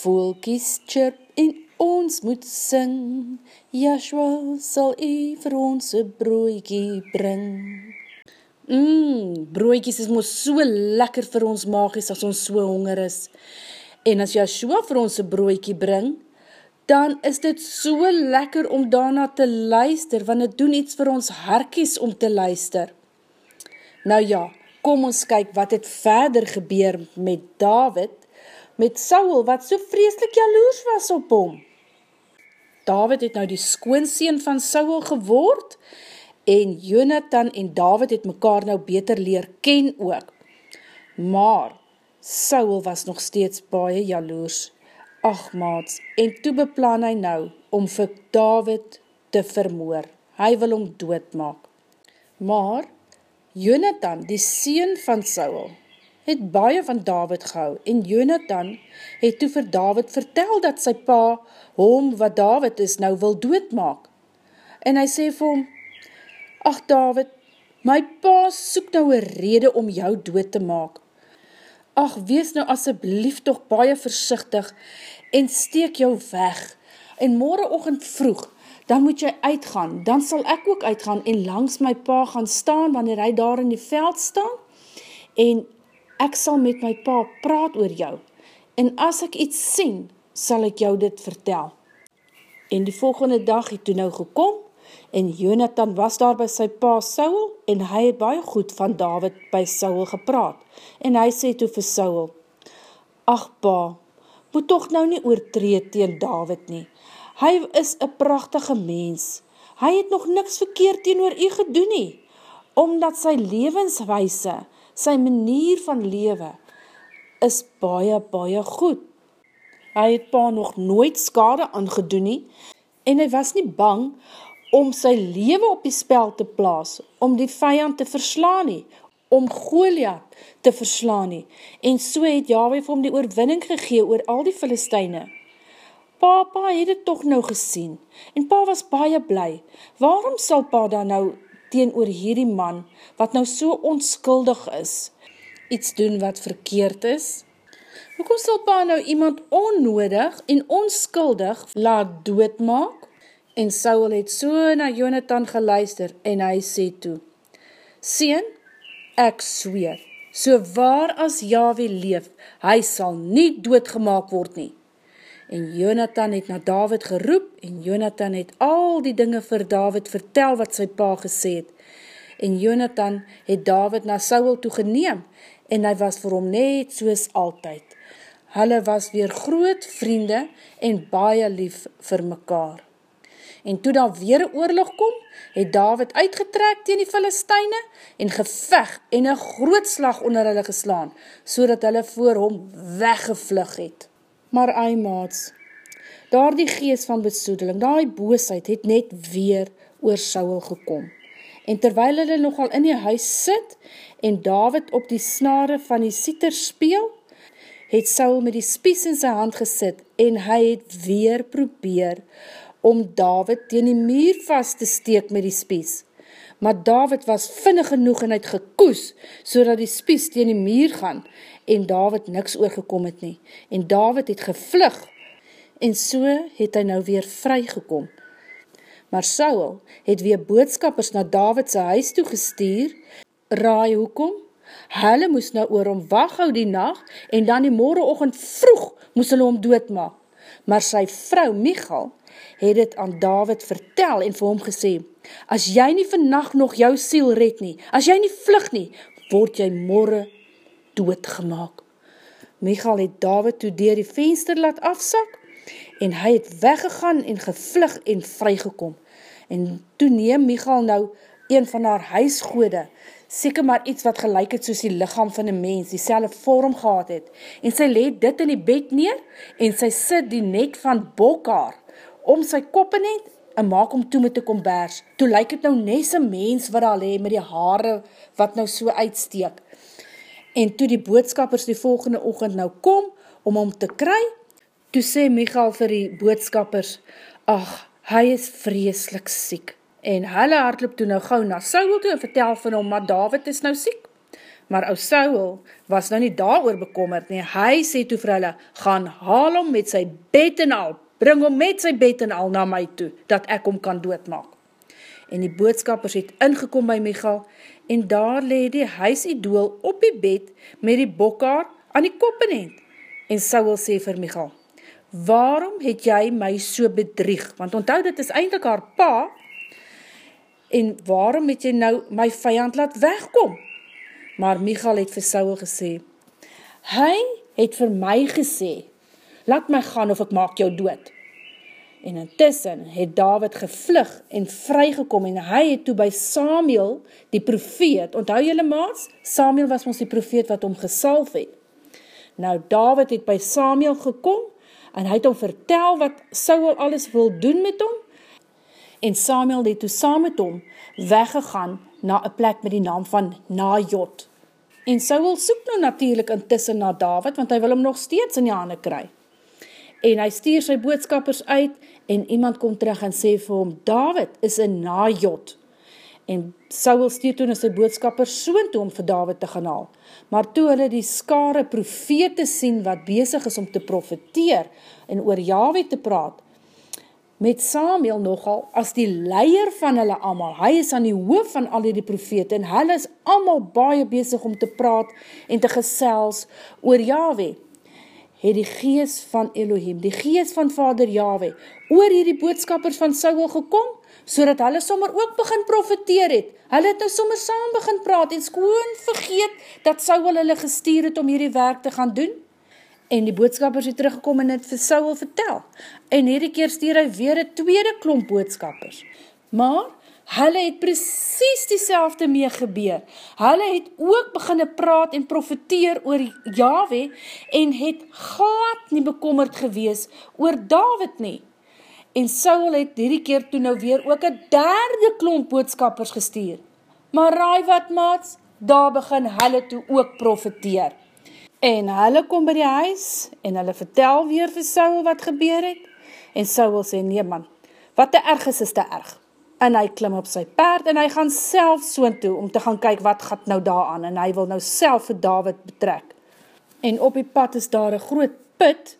Voeltjies chirp en ons moet sing, Joshua sal u vir ons 'n broodjie bring. Broodjies is mos so lekker vir ons maagies as ons so honger is. En as Joshua vir ons 'n broodjie bring, dan is dit so lekker om daarna te luister, want dit doen iets vir ons hartjies om te luister. Nou ja, kom ons kyk wat het verder gebeur met Dawid, met Saul, wat so vreeslik jaloers was op hom. Dawid het nou die skoonseun van Saul geword, en Jonathan en Dawid het mekaar nou beter leer ken ook. Maar Saul was nog steeds baie jaloers. Ag maats, en toe beplan hy nou om vir Dawid te vermoor. Hy wil hom doodmaak. Maar Jonathan, die seun van Saul, het baie van Dawid gehou, en Jonathan het toe vir Dawid vertel dat sy pa hom, wat Dawid is, nou wil doodmaak. En hy sê vir hom, ag Dawid, my pa soek nou 'n rede om jou dood te maak. Ag, wees nou asseblief tog baie versigtig en steek jou weg. En môreoggend vroeg, dan moet jy uitgaan, dan sal ek ook uitgaan en langs my pa gaan staan, wanneer hy daar in die veld staan, en ek sal met my pa praat oor jou, en as ek iets sien, sal ek jou dit vertel. En die volgende dag het toe nou gekom, en Jonathan was daar by sy pa Saul, en hy het baie goed van Dawid by Saul gepraat, en hy sê toe vir Saul, ag pa, moet tog nou nie oortree teen Dawid nie, hy is 'n pragtige mens, hy het nog niks verkeerd teenoor u gedoen nie, omdat sy lewenswyse, sy manier van lewe, is baie, baie goed. Hy het pa nog nooit skade aangedoen nie, en hy was nie bang om sy lewe op die spel te plaas, om die vyand te verslaan nie, om Goliat te verslaan nie, en so het Jahwe vir hom die oorwinning gegee oor al die Filistyne. Pa het dit tog nou gesien, en pa was baie bly. Waarom sal pa dan nou teenoor hierdie man, wat nou so onskuldig is, iets doen wat verkeerd is? Hoekom sal pa nou iemand onnodig en onskuldig laat doodmaak? En Saul het so na Jonathan geluister, en hy sê toe, seun, ek sweer, so waar as Jahwe leef, hy sal nie doodgemaak word nie. En Jonathan het na Dawid geroep, en Jonathan het al die dinge vir Dawid vertel wat sy pa gesê het. En Jonathan het Dawid na Saul toe geneem, en hy was vir hom net soos altyd. Hulle was weer groot vriende, en baie lief vir mekaar. En toe daar weer 'n oorlog kom, het Dawid uitgetrek teen die Filistyne en geveg en 'n groot slag onder hulle geslaan, sodat hulle voor hom weggevlug het. Maar ai maats, daardie gees van besoedeling, daai boosheid het net weer oor Saul gekom. En terwyl hulle nogal in die huis sit en Dawid op die snare van die siter speel, het Saul met die spies in sy hand gesit en hy het weer probeer om Dawid teen die muur vast te steek met die spies. Maar Dawid was vinnig genoeg en het gekoes, sodat die spies teen die muur gaan, en Dawid niks oorgekom het nie. En Dawid het gevlug, en so het hy nou weer vrygekom. Maar Saul het weer boodskappers na Dawid se huis toe gestuur. Raai hoekom? Hulle moes nou oor hom wag hou die nag, en dan die môreoggend vroeg moes hulle hom doodmaak. Maar sy vrou Michal het dit aan Dawid vertel en vir hom gesê, as jy nie vannacht nog jou siel red nie, as jy nie vlug nie, word jy môre doodgemaak. Michal het Dawid toe deur die venster laat afsak, en hy het weggegaan en gevlug en vrygekom. En toe neem Michal nou een van haar huisgode, seker maar iets wat gelyk het soos die liggaam van 'n mens, dieselfde vorm gehad het, en sy lê dit in die bed neer, en sy sit die net van bokhaar om sy koppenet, en maak hom toe met 'n kombers. Toe lyk het nou nes 'n mens wat daar lê, met die hare wat nou so uitsteek. En toe die boodskappers die volgende oggend nou kom, om hom te kry, toe sê Michal vir die boodskappers, ag, hy is vreeslik siek. En hulle hardloop toe nou gauw na Saul toe en vertel van hom, maar Dawid is nou siek. Maar ou Saul was nou nie daaroor bekommerd nie. Hy sê toe vir hulle, gaan haal hom met sy bed en al, bring hom met sy bed en al na my toe, dat ek hom kan doodmaak. En die boodskappers het ingekom by Michal, en daar lê die huisidool op die bed, met die bokhaar aan die koppenend. En Saul sê vir Michal, waarom het jy my so bedrieg? Want onthou, dit is eintlik haar pa, en waarom het jy nou my vyand laat wegkom? Maar Michal het vir Saul gesê, hy het vir my gesê, laat my gaan of ek maak jou dood. En intussen het Dawid gevlug en vrygekom, en hy het toe by Samuel, die profeet, onthou julle maats, Samuel was ons die profeet wat hom gesalf het. Nou Dawid het by Samuel gekom, en hy het hom vertel wat Saul alles wil doen met hom, en Samuel het toe saam met hom weggegaan na 'n plek met die naam van Najot. En Saul soek nou natuurlik intussen na Dawid, want hy wil hom nog steeds in die hande kry. En hy stuur sy boodskappers uit, en iemand kom terug en sê vir hom, Dawid is in Najot. En Saul stuur toe na sy boodskappers soontoe om vir Dawid te gaan haal. Maar toe hulle die skare profete sien wat besig is om te profeteer en oor Jahwe te praat, met Samuel nogal as die leier van hulle almal, hy is aan die hoof van al die profete, en hulle is almal baie besig om te praat en te gesels oor Jahwe, het die gees van Elohim, die gees van Vader Jahwe, oor hierdie boodskappers van Saul gekom, sodat hulle sommer ook begin profeteer het. Hulle het nou sommer saam begin praat, en skoon vergeet, dat Saul hulle gestuur het om hierdie werk te gaan doen. En die boodskappers het teruggekom en het vir Saul vertel. En hierdie keer stuur hy weer 'n tweede klomp boodskappers. Maar hulle het presies dieselfde mee gebeur. Hulle het ook beginne praat en profeteer oor Jahwe en het glad nie bekommerd gewees oor Dawid nie. En Saul het hierdie keer toe nou weer ook 'n derde klomp boodskappers gestuur. Maar raai wat maats, daar begin hulle toe ook profeteer. En hulle kom by die huis, en hulle vertel weer vir Saul wat gebeur het, en Saul sê, nee man, wat te erg is te erg. En hy klim op sy perd, en hy gaan self soontoe, om te gaan kyk wat gaat nou daar aan, en hy wil nou self vir Dawid betrek. En op die pad is daar 'n groot put,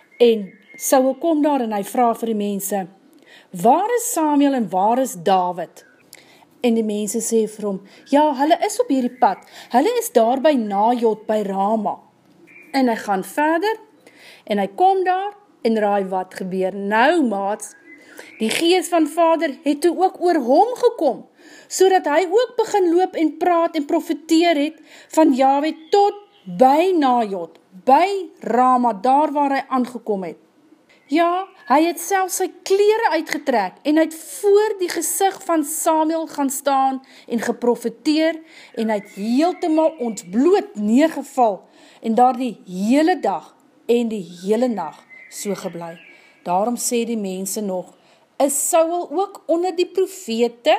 en Saul kom daar, en hy vra vir die mense, waar is Samuel en waar is Dawid? En die mense sê vir hom, ja, hulle is op hierdie pad, hulle is daar by Najot, by Rama. En hy gaan verder, en hy kom daar, en raai wat gebeur. Nou maats, die gees van Vader het toe ook oor hom gekom, sodat hy ook begin loop en praat en profeteer het van Jahwe tot by Najot, by Rama, daar waar hy aangekom het. Ja, hy het self sy klere uitgetrek en hy het voor die gesig van Samuel gaan staan en geprofeteer en hy het heeltemal ontbloot neergeval en daar die hele dag en die hele nag so gebly. Daarom sê die mense nog, is Saul ook onder die profete?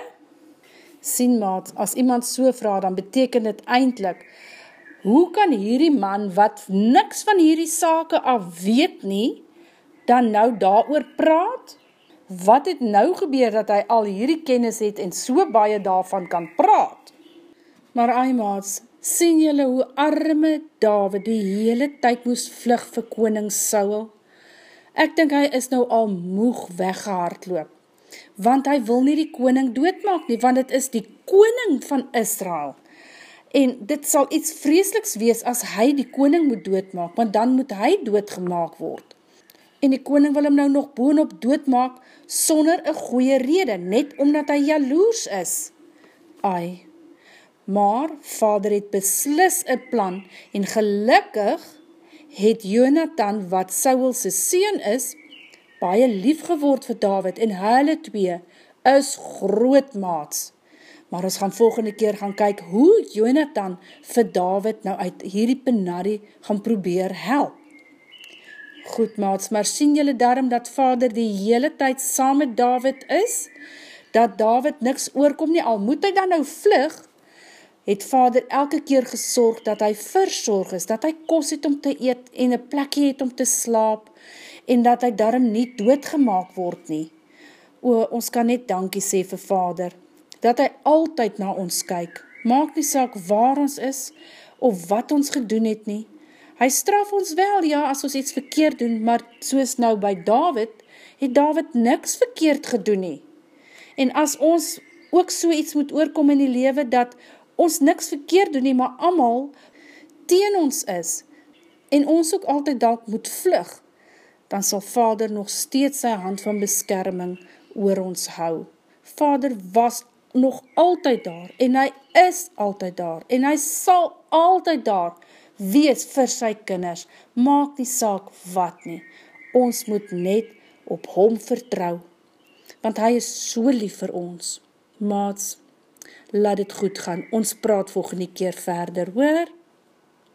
Sien maat, as iemand so vraag, dan beteken dit eintlik, hoe kan hierdie man wat niks van hierdie sake af weet nie, dan nou daaroor praat? Wat het nou gebeur dat hy al hierdie kennis het en so baie daarvan kan praat? Maar maats, sien julle hoe arme Dawid die hele tyd moes vlug vir koning Saul? Ek dink hy is nou al moeg weggehardloop, want hy wil nie die koning doodmaak nie, want dit is die koning van Israel. En dit sal iets vreesliks wees as hy die koning moet doodmaak, want dan moet hy doodgemaak word. En die koning wil hom nou nog boonop doodmaak, sonder 'n goeie rede, net omdat hy jaloers is. Ai, maar Vader het beslis 'n plan, en gelukkig het Jonathan, wat Saul se seun is, baie lief geword vir Dawid, en hulle twee is groot maats. Maar ons gaan volgende keer gaan kyk hoe Jonathan vir Dawid nou uit hierdie penarie gaan probeer help. Goed maats, maar sien julle daarom dat Vader die hele tyd saam met Dawid is? Dat Dawid niks oorkom nie, al moet hy dan nou vlug, het Vader elke keer gesorg dat hy versorg is, dat hy kos het om te eet en 'n plekkie het om te slaap en dat hy daarom nie doodgemaak word nie. Ons kan net dankie sê vir Vader, dat hy altyd na ons kyk. Maak nie saak waar ons is of wat ons gedoen het nie. Hy straf ons wel, ja, as ons iets verkeerd doen, maar soos nou by Dawid, het Dawid niks verkeerd gedoen nie. En as ons ook so iets moet oorkom in die lewe, dat ons niks verkeerd doen nie, maar almal teen ons is, en ons ook altyd dalk moet vlug, dan sal Vader nog steeds sy hand van beskerming oor ons hou. Vader was nog altyd daar, en hy is altyd daar, en hy sal altyd daar wees vir sy kinders. Maak die saak wat nie. Ons moet net op hom vertrou, want hy is so lief vir ons. Maats, laat dit goed gaan. Ons praat volgende keer verder, hoor?